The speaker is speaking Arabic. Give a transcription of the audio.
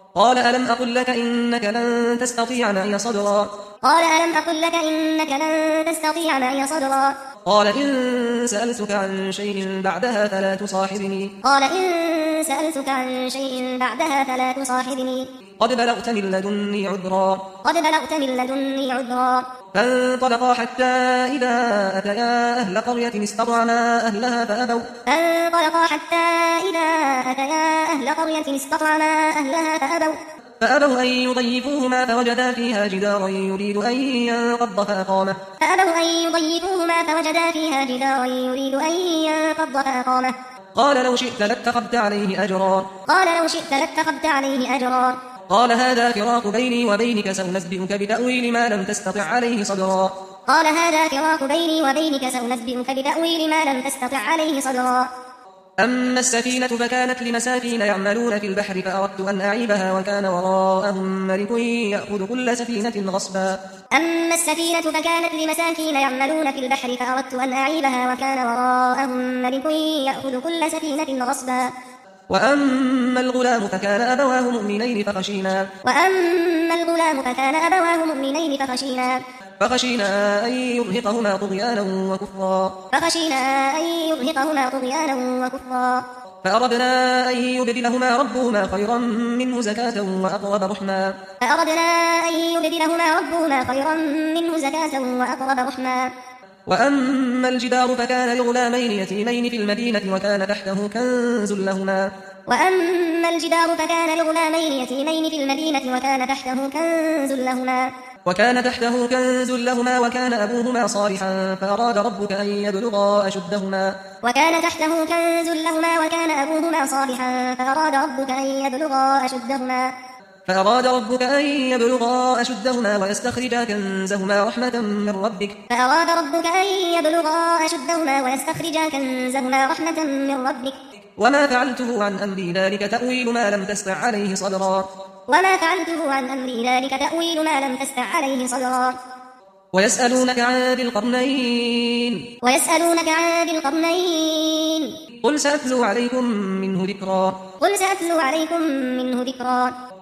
قال ألم أقل لك إنك لن تستطيع معي صبرا قال ألم أقل لك إنك لن تستطيع معي صبرا قال إن سألتك عن شيء بعدها فلا تصاحبني قال إن سألتك عن شيء بعدها فلا تصاحبني قد بلغت من لدني عذرا قد بلغت من لدني عذرا فانطلقا حتى إذا أتيا أهل قرية استطعما أهلها فانطلقا حتى إذا أتيا أهل قرية استطعما أهلها فأبوا أن يضيفوهما فوجدا فيها جدارا يريد أن ينقض فأقامه قال لو شئت لاتخذت عليه أجرا قال هذا فراق بيني وبينك سأنبئك بتأويل ما لم تستطع عليه صبرا أما السفينة فكانت لمساكين يعملون في البحر فأردت أن أعيبها وكان وراءهم ملك يأخذ كل سفينة غصبا وأما الغلام فكان أبواه مؤمنين فخشينا أن يرهقهما طغيانا وكفرا فأردنا أن يبدلهما ربهما خيرا منه زكاة وأقرب رحما وأما الجدار فكان لغلامين يتيمين في المدينة وكان تحته كنز لهما وكان أبوهما صالحا فأراد ربك أن يبلغا أشدهما ويستخرجا كنزهما رحمة من ربك وما فعلته عن أمري ذلك تأويل ما لم تستع عليه صبرا ويسألونك عن ذي القرنين قل سأتلو عليكم منه ذكرا